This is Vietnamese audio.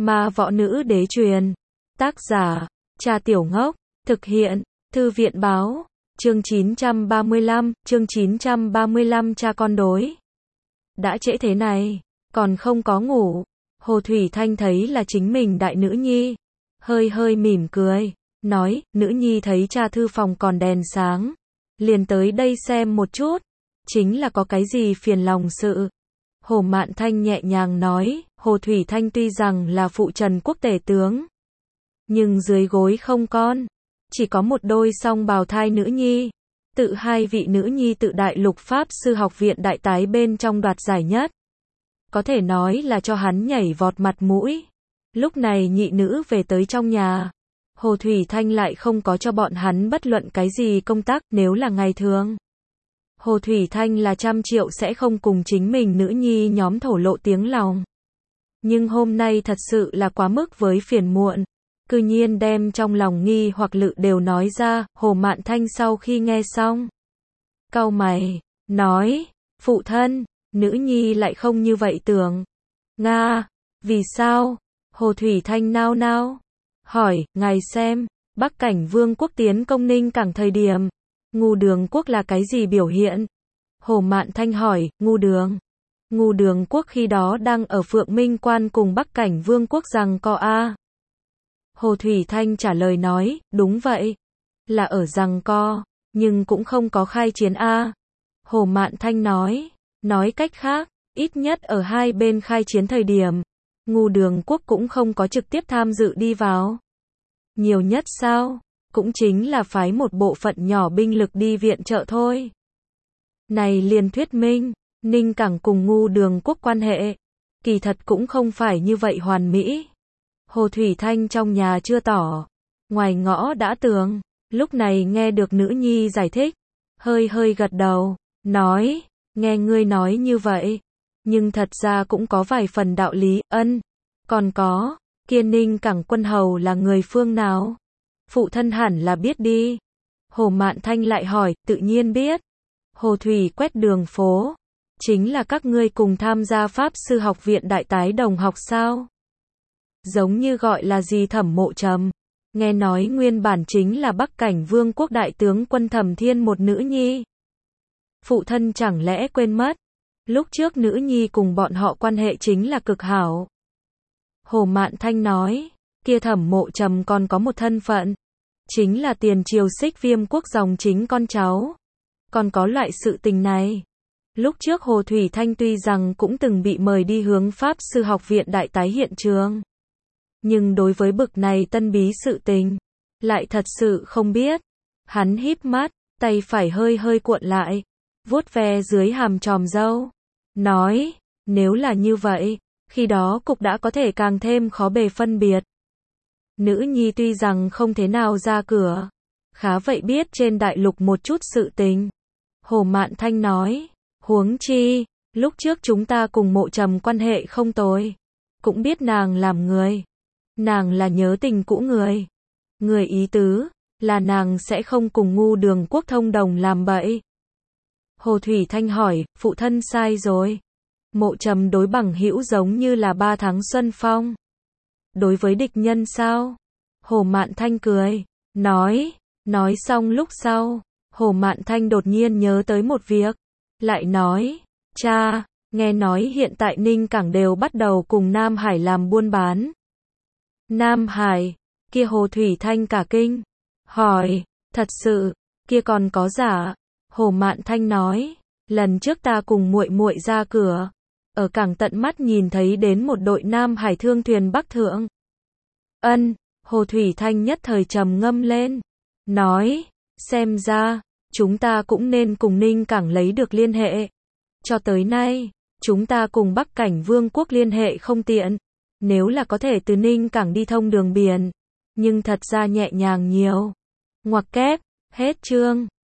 Ma Võ Nữ Đế truyền. Tác giả, Cha Tiểu Ngốc. Thực hiện, Thư viện Báo. Chương 935, cha con đối. Đã trễ thế này, còn không có ngủ. Hồ Thủy Thanh thấy là chính mình đại nữ nhi. Hơi mỉm cười, nói, nữ nhi thấy cha thư phòng còn đèn sáng. Liền tới đây xem một chút. Chính là có cái gì phiền lòng sự. Hồ Mạn Thanh nhẹ nhàng nói, Hồ Thủy Thanh tuy rằng là phụ trần quốc tể tướng. Nhưng dưới gối không con. Chỉ có một đôi song bào thai nữ nhi. Tự hai vị nữ nhi tự Đại Lục Pháp Sư Học viện Đại Tái bên trong đoạt giải nhất. Có thể nói là cho hắn nhảy vọt mặt mũi. Lúc này nhị nữ về tới trong nhà. Hồ Thủy Thanh lại không có cho bọn hắn bất luận cái gì công tác nếu là ngày thường. Hồ Thủy Thanh là 100 triệu sẽ không cùng chính mình nữ nhi nhóm thổ lộ tiếng lòng. Nhưng hôm nay thật sự là quá mức với phiền muộn. Cư nhiên đem trong lòng nghi hoặc lự đều nói ra. Hồ Mạn Thanh sau khi nghe xong, cau mày, nói, phụ thân, nữ nhi lại không như vậy tưởng. Nga, vì sao? Hồ Thủy Thanh nao nao, hỏi, ngài xem, Bắc Cảnh Vương quốc tiến công Ninh Cảng thời điểm, Ngu Đường quốc là cái gì biểu hiện? Hồ Mạn Thanh hỏi, Ngu Đường quốc khi đó đang ở Phượng Minh Quan cùng Bắc Cảnh Vương quốc giằng co a. Hồ Thủy Thanh trả lời nói, đúng vậy, là ở giằng co, nhưng cũng không có khai chiến a. Hồ Mạn Thanh nói cách khác, ít nhất ở hai bên khai chiến thời điểm, Ngu Đường quốc cũng không có trực tiếp tham dự đi vào. Nhiều nhất sao, cũng chính là phái một bộ phận nhỏ binh lực đi viện trợ thôi. Này liền thuyết minh, Ninh Cảng cùng Ngu Đường quốc quan hệ, kỳ thật cũng không phải như vậy hoàn mỹ. Hồ Thủy Thanh trong nhà chưa tỏ, ngoài ngõ đã tường, lúc này nghe được nữ nhi giải thích, hơi gật đầu, nói, nghe ngươi nói như vậy, nhưng thật ra cũng có vài phần đạo lý, còn có, kia Ninh Cảng quân hầu là người phương nào? Phụ thân hẳn là biết đi. Hồ Mạn Thanh lại hỏi, tự nhiên biết. Hồ Thủy quét đường phố, chính là các ngươi cùng tham gia Pháp Sư Học viện Đại Tái đồng học sao? Giống như gọi là gì Thẩm Mộ Trầm. Nghe nói nguyên bản chính là Bắc Cảnh Vương quốc đại tướng quân Thẩm Thiên một nữ nhi. Phụ thân chẳng lẽ quên mất, lúc trước nữ nhi cùng bọn họ quan hệ chính là cực hảo. Hồ Mạn Thanh nói, kia Thẩm Mộ Trầm còn có một thân phận, chính là tiền triều Xích Viêm quốc dòng chính con cháu. Còn có loại sự tình này. Lúc trước Hồ Thủy Thanh tuy rằng cũng từng bị mời đi hướng Pháp Sư Học viện Đại Tái hiện trường. Nhưng đối với bực này tân bí sự tình, lại thật sự không biết. Hắn híp mắt, tay phải hơi cuộn lại, vuốt ve dưới hàm tròm râu. Nói, nếu là như vậy, khi đó cục đã có thể càng thêm khó bề phân biệt. Nữ nhi tuy rằng không thế nào ra cửa, khá vậy biết trên đại lục một chút sự tình. Hồ Mạn Thanh nói, huống chi, lúc trước chúng ta cùng Mộ Trầm quan hệ không tồi, cũng biết nàng làm người. Nàng là nhớ tình cũ người. Người ý tứ, là nàng sẽ không cùng Ngu Đường quốc thông đồng làm bậy. Hồ Thủy Thanh hỏi, phụ thân sai rồi. Mộ Trầm đối bằng hữu giống như là 3 tháng xuân phong. Đối với địch nhân sao? Hồ Mạn Thanh cười, nói xong lúc sau, Hồ Mạn Thanh đột nhiên nhớ tới một việc, lại nói, cha, nghe nói hiện tại Ninh Cảng đều bắt đầu cùng Nam Hải làm buôn bán. Nam Hải, kia Hồ Thủy Thanh cả kinh, hỏi, thật sự, kia còn có giả? Hồ Mạn Thanh nói, lần trước ta cùng muội muội ra cửa, ở cảng tận mắt nhìn thấy đến một đội Nam Hải thương thuyền bắc thượng. Hồ Thủy Thanh nhất thời trầm ngâm lên, nói, xem ra, chúng ta cũng nên cùng Ninh Cảng lấy được liên hệ. Cho tới nay, chúng ta cùng Bắc Cảnh Vương quốc liên hệ không tiện, nếu là có thể từ Ninh Cảng đi thông đường biển, nhưng thật ra nhẹ nhàng nhiều. Ngoặc kép, hết chương.